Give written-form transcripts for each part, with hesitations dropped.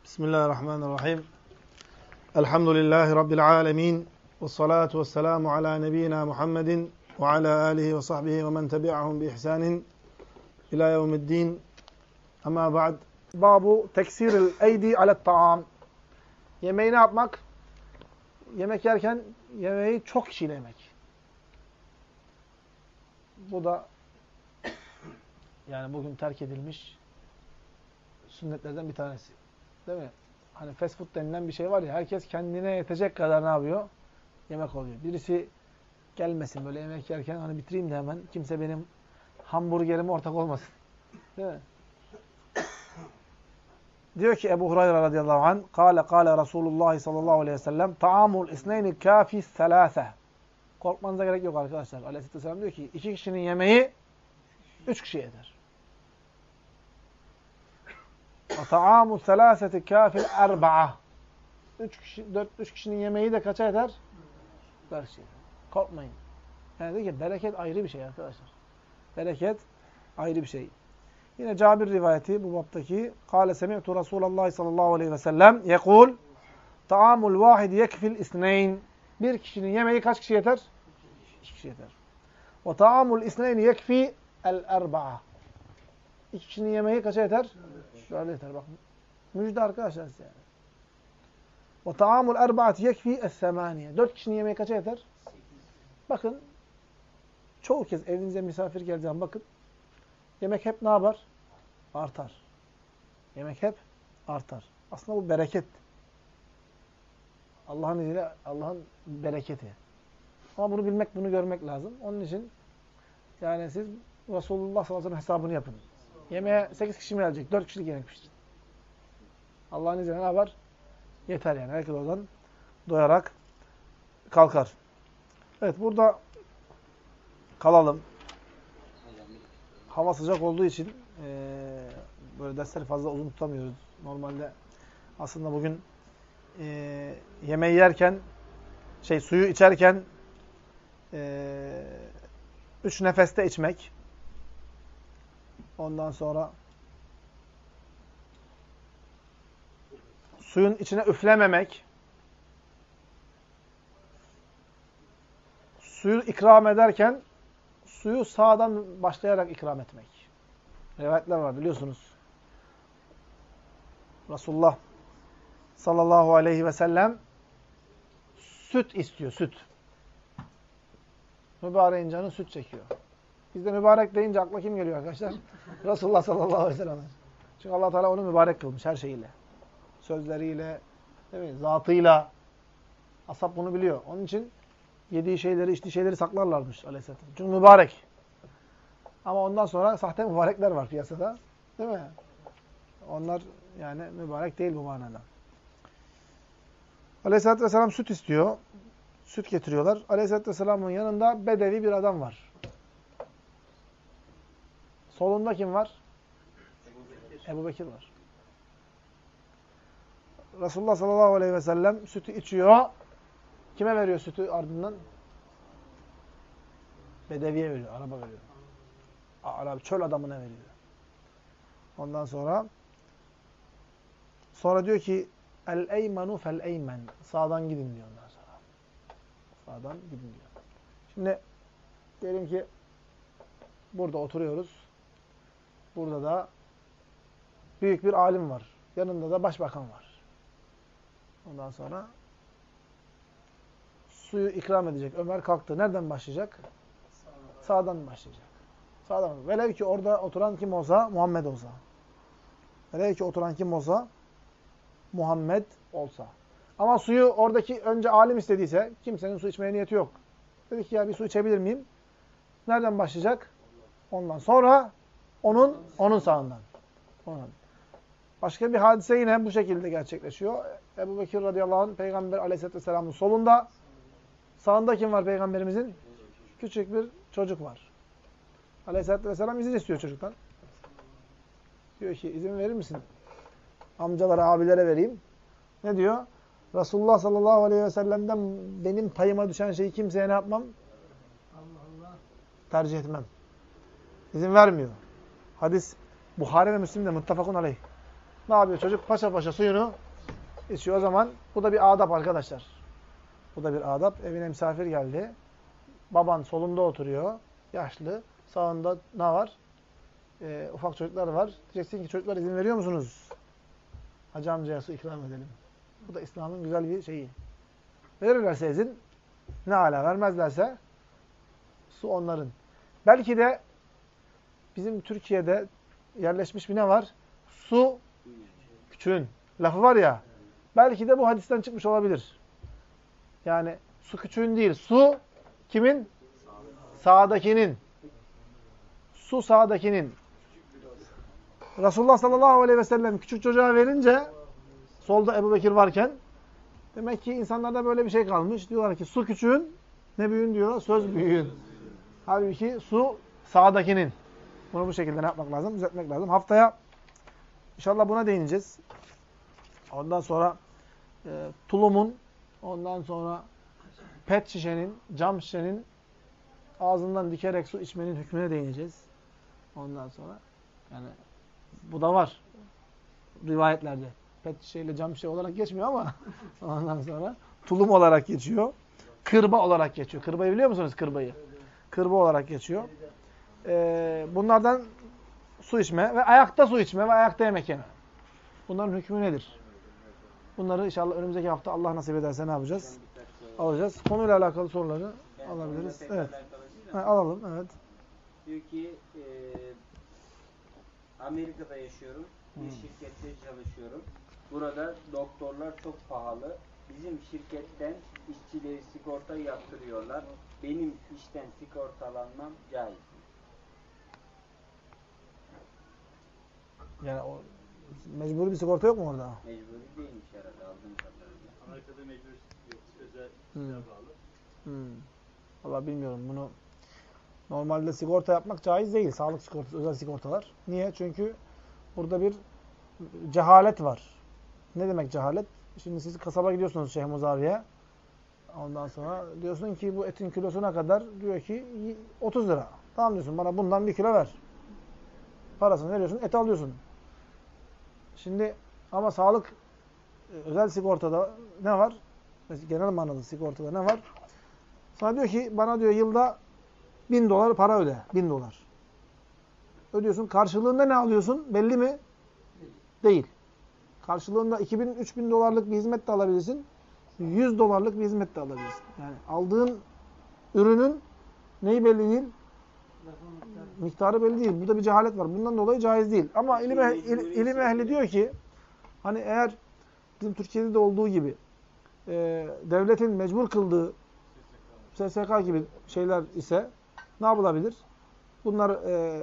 Bismillahirrahmanirrahim. Elhamdülillahi Rabbil alemin. Vessalatu vesselamu ala nebiyyina Muhammedin ve ala alihi ve sahbihi ve men tebi'ahum bi ihsanin ila yevmiddin. Ama ba'd. Babu teksiril eydi alet ta'am. Yemeği ne yapmak? Yemek yerken yemeği çok kişiyle yemek. Bu da yani bugün terk edilmiş sünnetlerden bir tanesi. Değil mi? Hani fast food denilen bir şey var ya, herkes kendine yetecek kadar ne yapıyor? Yemek oluyor. Birisi gelmesin böyle yemek yerken, hani bitireyim de hemen, kimse benim hamburgerime ortak olmasın. Değil mi? Diyor ki Ebu Hureyre radıyallahu anh, Kâle Resulullah sallallahu aleyhi ve sellem, ta'amul isneyni kâfis selâse. Korkmanıza gerek yok arkadaşlar. Aleyhisselam diyor ki, 2 kişinin yemeği 3 kişiye yeter. وَطَعَامُ الثَّلَاثَةِ كَافِ الْاَرْبَعَةِ 3 kişinin yemeği de kaça yeter? 4 kişiye. Korkmayın. Yani diyor ki bereket ayrı bir şey arkadaşlar. Bereket ayrı bir şey. Yine Cabir rivayeti bu baptaki. قَالَ سَمِعْتُ رَسُولَ اللّٰهِ sallallahu aleyhi ve sellem يَقُولُ طَعَامُ الْوَاحِدِ يَكْفِ الْاِسْنَيْنِ Bir kişinin yemeği kaç kişi yeter? 2 kişi yeter. وَطَعَامُ الْاِسْنَيْنِ يَكْفِ الْاَرْبَعَةِ 2 kişinin yemeği kaça yeter? 4 yeter. Bak müjde arkadaşlar size yani. وَطَعَامُ الْاَرْبَعَةِ يَكْفِ الثَّمَانِيَ 4 kişinin yemeği kaça yeter? Bakın çoğu kez evinize misafir geleceğim, bakın yemek hep ne yapar? Artar. Yemek hep artar. Aslında bu bereket. Allah'ın izniyle Allah'ın bereketi. Ama bunu bilmek, bunu görmek lazım. Onun için yani siz Resulullah sallallahu aleyhi ve sellem hesabını yapın. Yemeğe 8 kişi mi gelecek? 4 kişilik yemek pişirin. Allah'ın izniyle ne yapar? Yeter yani. Herkes oradan doyarak kalkar. Evet, burada kalalım. Hava sıcak olduğu için böyle dersleri fazla uzun tutamıyoruz. Normalde aslında bugün yemeği yerken, suyu içerken 3 nefeste içmek. Ondan sonra suyun içine üflememek. Suyu ikram ederken suyu sağdan başlayarak ikram etmek. Rivayetler var biliyorsunuz. Resulullah sallallahu aleyhi ve sellem süt istiyor, süt. Mübareğin canı süt çekiyor. Bizde mübarek deyince akla kim geliyor arkadaşlar? Resulullah sallallahu aleyhi ve sellem. Çünkü Allah Teala onu mübarek kılmış her şeyiyle. Sözleriyle, değil mi? Zatıyla. Ashab bunu biliyor. Onun için yediği şeyleri, içtiği şeyleri saklarlarmış aleyhisselam. Çünkü mübarek. Ama ondan sonra sahte mübarekler var piyasada. Değil mi? Onlar yani mübarek değil bu manada. Aleyhisselatü vesselam süt istiyor. Süt getiriyorlar. Aleyhisselatü vesselamın yanında bedevi bir adam var. Solunda kim var? Ebu Bekir var. Resulullah sallallahu aleyhi ve sellem sütü içiyor. Kime veriyor sütü ardından? Bedeviye veriyor, araba veriyor. Arap, çöl adamına veriyor. Ondan sonra diyor ki el-eymenu fel-eymen. Sağdan gidin diyor ondan sonra. Sağdan gidin diyor. Şimdi diyelim ki burada oturuyoruz. Burada da büyük bir alim var. Yanında da başbakan var. Ondan sonra suyu ikram edecek. Ömer kalktı. Nereden başlayacak? Sağdan başlayacak. Sağdan. Velev ki orada oturan kim olsa? Muhammed olsa. Velev ki oturan kim olsa? Muhammed olsa. Ama suyu oradaki önce alim istediyse, kimsenin su içmeye niyeti yok. Dedi ki ya bir su içebilir miyim? Nereden başlayacak? Ondan. Sonra onun sağından. Ondan. Başka bir hadise yine bu şekilde gerçekleşiyor. Ebu Bekir radıyallahu anh Peygamber aleyhisselatü vesselamın solunda. Sağında kim var Peygamberimizin? Küçük bir çocuk var. Aleyhisselatü vesselam izin istiyor çocuktan. Diyor ki izin verir misin? Amcalara, abilere vereyim. Ne diyor? Resulullah sallallahu aleyhi ve sellem'den benim payıma düşen şeyi kimseye ne yapmam? Tercih etmem. İzin vermiyor. Hadis Buhari ve Müslim'de muttefakun aleyh. Ne yapıyor çocuk? Paşa paşa suyunu içiyor. O zaman bu da bir adap arkadaşlar. Bu da bir adap. Evine misafir geldi. Baban solunda oturuyor. Yaşlı. Sağında ne var? Ufak çocuklar var. Diyeceksin ki çocuklar izin veriyor musunuz? Hacı amcaya su ikram edelim. Bu da İslam'ın güzel bir şeyi. Verirlerse izin ne âlâ. Vermezlerse su onların. Belki de bizim Türkiye'de yerleşmiş bir ne var? Su küçüğün lafı var ya. Belki de bu hadisten çıkmış olabilir. Yani su küçüğün değil. Su kimin? Sağdakinin. Su sağdakinin. Resulullah sallallahu aleyhi ve sellem küçük çocuğa verince solda Ebubekir varken demek ki insanlarda böyle bir şey kalmış. Diyorlar ki su küçüğün ne büyüğün diyorlar? Söz büyüğün. Halbuki su sağdakinin. Bunu bu şekilde ne yapmak lazım? Düzeltmek lazım. Haftaya inşallah buna değineceğiz. Ondan sonra tulumun, ondan sonra pet şişenin, cam şişenin ağzından dikerek su içmenin hükmüne değineceğiz. Ondan sonra yani bu da var rivayetlerde. Pet şişeyle cam şişe olarak geçmiyor ama ondan sonra tulum olarak geçiyor. Kırba olarak geçiyor. Kırbayı biliyor musunuz kırbayı? Kırba olarak geçiyor. Bunlardan su içme ve ayakta su içme ve ayakta yemek yeme. Bunların hükmü nedir? Bunları inşallah önümüzdeki hafta Allah nasip ederse ne yapacağız? Alacağız. Konuyla alakalı soruları alabiliriz. Evet. Alalım. Evet. Diyor ki Amerika'da yaşıyorum. Bir şirkette çalışıyorum. Burada doktorlar çok pahalı. Bizim şirketten işçileri sigorta yaptırıyorlar. Benim işten sigortalanmam caiz mi? Yani o mecburi bir sigorta yok mu orada? Mecburi değilmiş herhalde aldığım kadarıyla. Amerika'da mecburi yok. Özel işlere bağlı. Vallahi bilmiyorum bunu. Normalde sigorta yapmak caiz değil. Sağlık sigortası, özel sigortalar. Niye? Çünkü burada bir cehalet var. Ne demek cehalet? Şimdi siz kasaba gidiyorsunuz Şeyh Muzavi'ye. Ondan sonra diyorsun ki bu etin kilosuna kadar diyor ki 30 lira. Tamam diyorsun bana bundan 1 kilo ver. Parasını veriyorsun, eti alıyorsun. Şimdi ama sağlık özel sigortada ne var? Mesela genel manada sigortada ne var? Sana diyor ki bana diyor yılda $1000 para öde. $1000. Ödüyorsun. Karşılığında ne alıyorsun? Belli mi? Değil. Karşılığında 2000-3000 dolarlık bir hizmet de alabilirsin. $100 bir hizmet de alabilirsin. Yani aldığın ürünün neyi belli değil? Miktarı belli değil. Burada bir cehalet var. Bundan dolayı caiz değil. Ama ilim ehli diyor ki hani eğer bizim Türkiye'de de olduğu gibi devletin mecbur kıldığı SSK gibi şeyler ise ne yapılabilir? Bunlar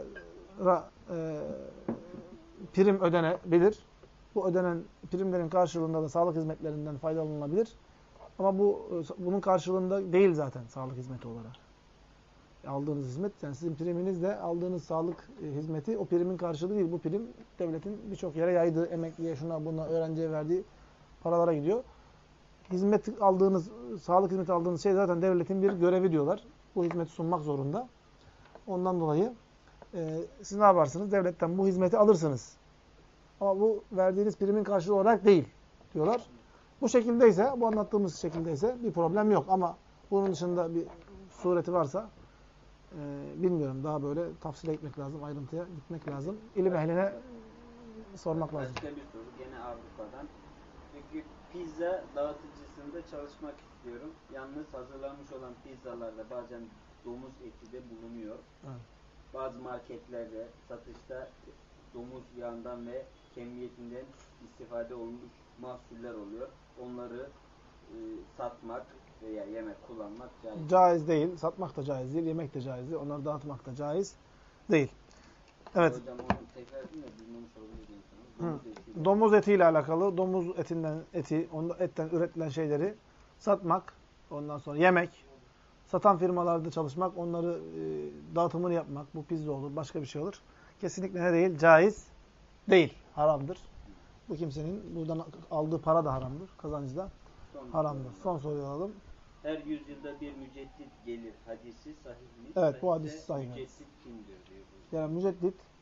prim ödenebilir. Bu ödenen primlerin karşılığında da sağlık hizmetlerinden faydalanılabilir. Ama bunun karşılığında değil zaten sağlık hizmeti olarak. Aldığınız hizmet, yani sizin priminizle aldığınız sağlık hizmeti o primin karşılığı değil. Bu prim devletin birçok yere yaydığı, emekliye, şuna buna, öğrenciye verdiği paralara gidiyor. Hizmet aldığınız, sağlık hizmeti aldığınız şey zaten devletin bir görevi diyorlar. Bu hizmeti sunmak zorunda. Ondan dolayı siz ne yaparsınız? Devletten bu hizmeti alırsınız. Ama bu verdiğiniz primin karşılığı olarak değil diyorlar. Bu şekildeyse, bu anlattığımız şekildeyse bir problem yok. Ama bunun dışında bir sureti varsa bilmiyorum. Daha böyle tafsile gitmek lazım, ayrıntıya gitmek lazım. İlim ehline sormak lazım. Başka bir soru gene Avrupa'dan. Çünkü pizza dağıtıcısında çalışmak istiyorum. Yalnız hazırlanmış olan pizzalarda bazen domuz eti de bulunuyor. Evet. Bazı marketlerde satışta domuz yağından ve kemiyetinden istifade olmuş mahsuller oluyor. Onları satmak veya yemek, kullanmak caiz. Caiz değil. Satmak da caiz değil. Yemek de caiz değil. Onları dağıtmak da caiz değil. Evet. Hocam onu tekrar edeyim de bilmemiş olabilir. Domuz etiyle alakalı, domuz etten üretilen şeyleri satmak, ondan sonra yemek, satan firmalarda çalışmak, onları dağıtımını yapmak, bu pizza olur, başka bir şey olur. Kesinlikle ne değil? Caiz değil. Haramdır. Bu kimsenin buradan aldığı para da haramdır. Kazancı da haramdır. Son soruyu alalım. Her yüzyılda bir müceddit gelir. Hadisi sahih mi? Evet, bu hadis sahih. Müceddit kimdir diyor. Yani müceddit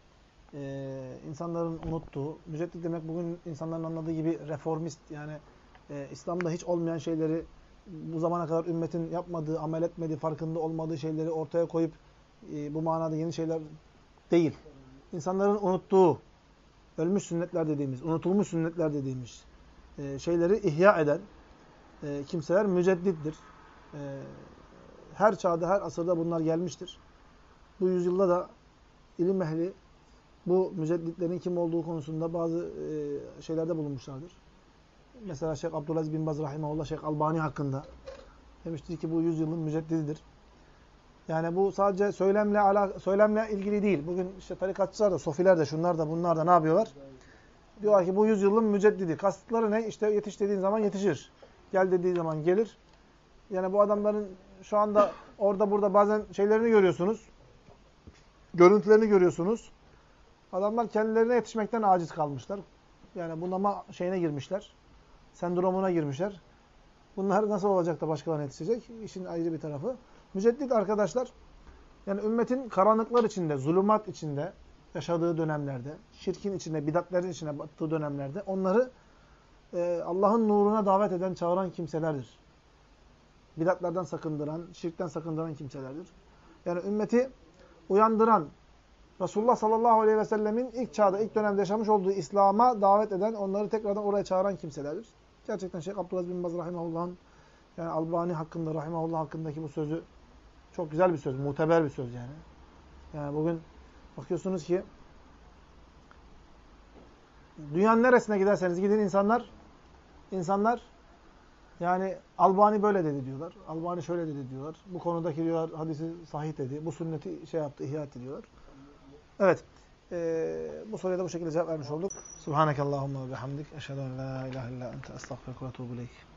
insanların unuttuğu, müceddit demek bugün insanların anladığı gibi reformist, yani İslam'da hiç olmayan şeyleri, bu zamana kadar ümmetin yapmadığı, amel etmediği, farkında olmadığı şeyleri ortaya koyup bu manada yeni şeyler değil. İnsanların unuttuğu, ölmüş sünnetler dediğimiz, unutulmuş sünnetler dediğimiz şeyleri ihya eden kimseler müceddittir. Her çağda, her asırda bunlar gelmiştir. Bu yüzyılda da ilim ehli bu mücedditlerin kim olduğu konusunda bazı şeylerde bulunmuşlardır. Mesela Şeyh Abdülaziz bin Baz rahimahullah Şeyh Albani hakkında demiştir ki bu yüzyılın müceddididir. Yani bu sadece söylemle ilgili değil. Bugün işte tarikatçılar da, sofiler de, şunlar da, bunlar da ne yapıyorlar? Diyorlar ki bu yüzyılın müceddidi. Kasıtları ne? İşte yetiş dediğin zaman yetişir. Gel dediği zaman gelir. Yani bu adamların şu anda orada burada bazen şeylerini görüyorsunuz. Görüntülerini görüyorsunuz. Adamlar kendilerine yetişmekten aciz kalmışlar. Yani bunama şeyine girmişler. Sendromuna girmişler. Bunlar nasıl olacak da başkalarına yetişecek? İşin ayrı bir tarafı. Müceddit arkadaşlar, yani ümmetin karanlıklar içinde, zulümat içinde yaşadığı dönemlerde, şirkin içinde, bidatlerin içine battığı dönemlerde onları Allah'ın nuruna davet eden, çağıran kimselerdir. Bidatlardan sakındıran, şirkten sakındıran kimselerdir. Yani ümmeti uyandıran, Resulullah sallallahu aleyhi ve sellemin ilk çağda, ilk dönemde yaşamış olduğu İslam'a davet eden, onları tekrardan oraya çağıran kimselerdir. Gerçekten Şeyh Abdülaziz bin Baz rahimahullah'ın, yani Albani hakkında, rahimahullah hakkındaki bu sözü çok güzel bir söz, muteber bir söz yani. Yani bugün bakıyorsunuz ki dünyanın neresine giderseniz gidin insanlar yani Albani böyle dedi diyorlar. Albani şöyle dedi diyorlar. Bu konudaki diyorlar hadisi sahih dedi. Bu sünneti şey yaptı, ihya etti diyorlar. Evet. Bu soruya da bu şekilde cevap vermiş olduk. Subhanakallahumma ve bihamdik. Eşhedü en la ilahe illa ente estağfiruke ve etûbü ileyk.